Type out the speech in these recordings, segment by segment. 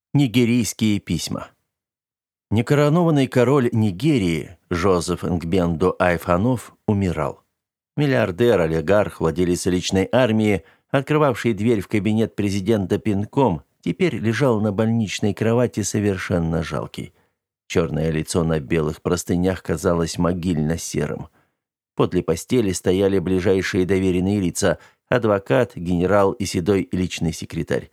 Нигерийские письма. Некоронованный король Нигерии Жозеф Нгбендо Айфанов умирал. Миллиардер, олигарх, владелец личной армии, открывавший дверь в кабинет президента пинком, теперь лежал на больничной кровати совершенно жалкий. Черное лицо на белых простынях казалось могильно-серым. Подле постели стояли ближайшие доверенные лица: адвокат, генерал и седой личный секретарь.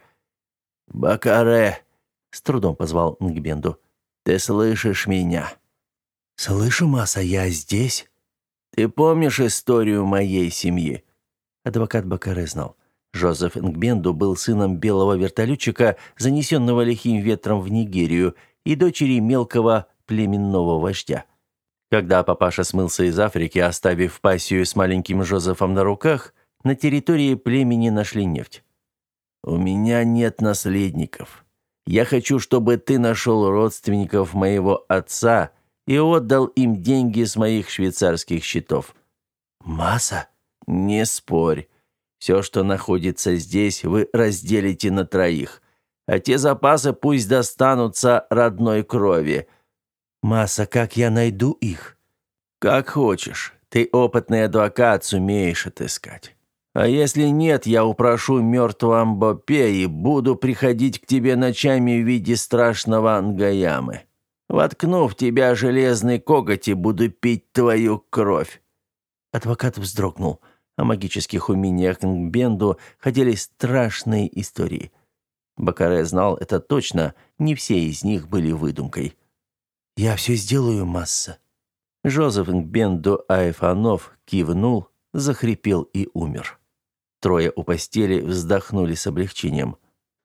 «Бакаре!» — с трудом позвал Нгбенду. «Ты слышишь меня?» «Слышу, Маса, я здесь». «Ты помнишь историю моей семьи?» Адвокат Бакаре знал. Жозеф Нгбенду был сыном белого вертолетчика, занесенного лихим ветром в Нигерию, и дочери мелкого племенного вождя. Когда папаша смылся из Африки, оставив пассию с маленьким Жозефом на руках, на территории племени нашли нефть. «У меня нет наследников. Я хочу, чтобы ты нашел родственников моего отца и отдал им деньги с моих швейцарских счетов». «Масса?» «Не спорь. Все, что находится здесь, вы разделите на троих. А те запасы пусть достанутся родной крови». «Масса, как я найду их?» «Как хочешь. Ты опытный адвокат, сумеешь отыскать. А если нет, я упрошу мертвого Мбопе и буду приходить к тебе ночами в виде страшного Нгаямы. Воткну в тебя железный коготь и буду пить твою кровь». Адвокат вздрогнул. О магических умениях Нгбенду ходили страшные истории. Бакаре знал это точно, не все из них были выдумкой. «Я все сделаю, Масса». Жозеф Нгбенду Айфанов кивнул, захрипел и умер. Трое у постели вздохнули с облегчением.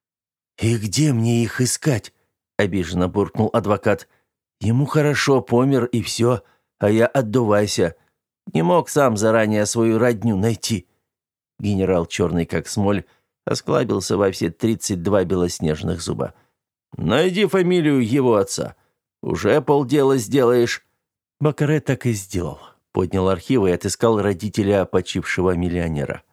«И где мне их искать?» — обиженно буркнул адвокат. «Ему хорошо, помер и все, а я отдувайся. Не мог сам заранее свою родню найти». Генерал, черный как смоль, осклабился во все 32 белоснежных зуба. «Найди фамилию его отца. Уже полдела сделаешь». Бакаре так и сделал. Поднял архивы и отыскал родителя почившего миллионера.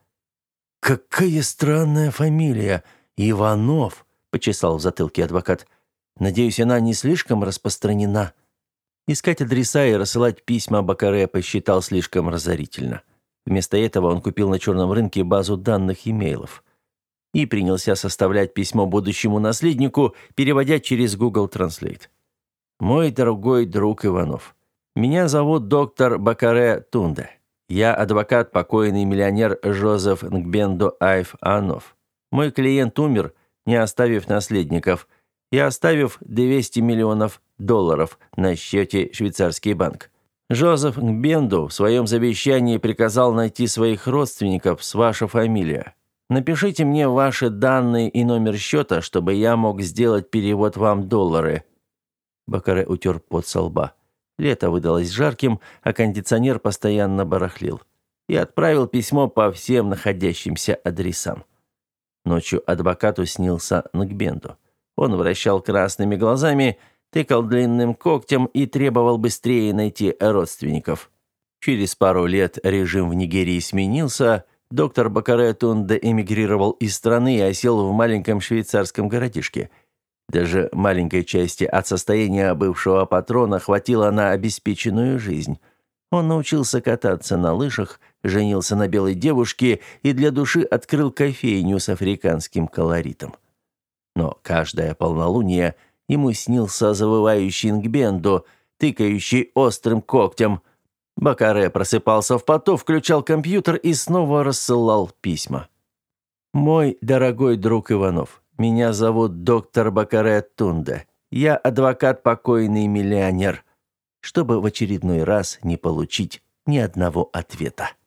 «Какая странная фамилия! Иванов!» — почесал в затылке адвокат. «Надеюсь, она не слишком распространена?» Искать адреса и рассылать письма Бакаре посчитал слишком разорительно. Вместо этого он купил на черном рынке базу данных имейлов и принялся составлять письмо будущему наследнику, переводя через Google Translate. «Мой дорогой друг Иванов, меня зовут доктор Бакаре Тунде. Я адвокат, покойный миллионер Жозеф Нгбендо Айфанов. Мой клиент умер, не оставив наследников, и оставив $200 миллионов на счете швейцарский банк. Жозеф Нгбенду в своем завещании приказал найти своих родственников с вашей фамилией. Напишите мне ваши данные и номер счета, чтобы я мог сделать перевод вам доллары». Бакаре утер пот со лба. Лето выдалось жарким, а кондиционер постоянно барахлил. И отправил письмо по всем находящимся адресам. Ночью адвокату снился Нгбенду. Он вращал красными глазами, тыкал длинным когтем и требовал быстрее найти родственников. Через пару лет режим в Нигерии сменился, доктор Бакаре Тунде эмигрировал из страны и осел в маленьком швейцарском городишке. Даже маленькой части от состояния бывшего патрона хватило на обеспеченную жизнь. Он научился кататься на лыжах, женился на белой девушке и для души открыл кофейню с африканским колоритом. Но каждое полнолуние ему снился завывающий Нгбенду, тыкающий острым когтем. Бакаре просыпался в поту, включал компьютер и снова рассылал письма. «Мой дорогой друг Иванов, меня зовут доктор Бакаре Тунде. Я адвокат, покойный миллионер», чтобы в очередной раз не получить ни одного ответа.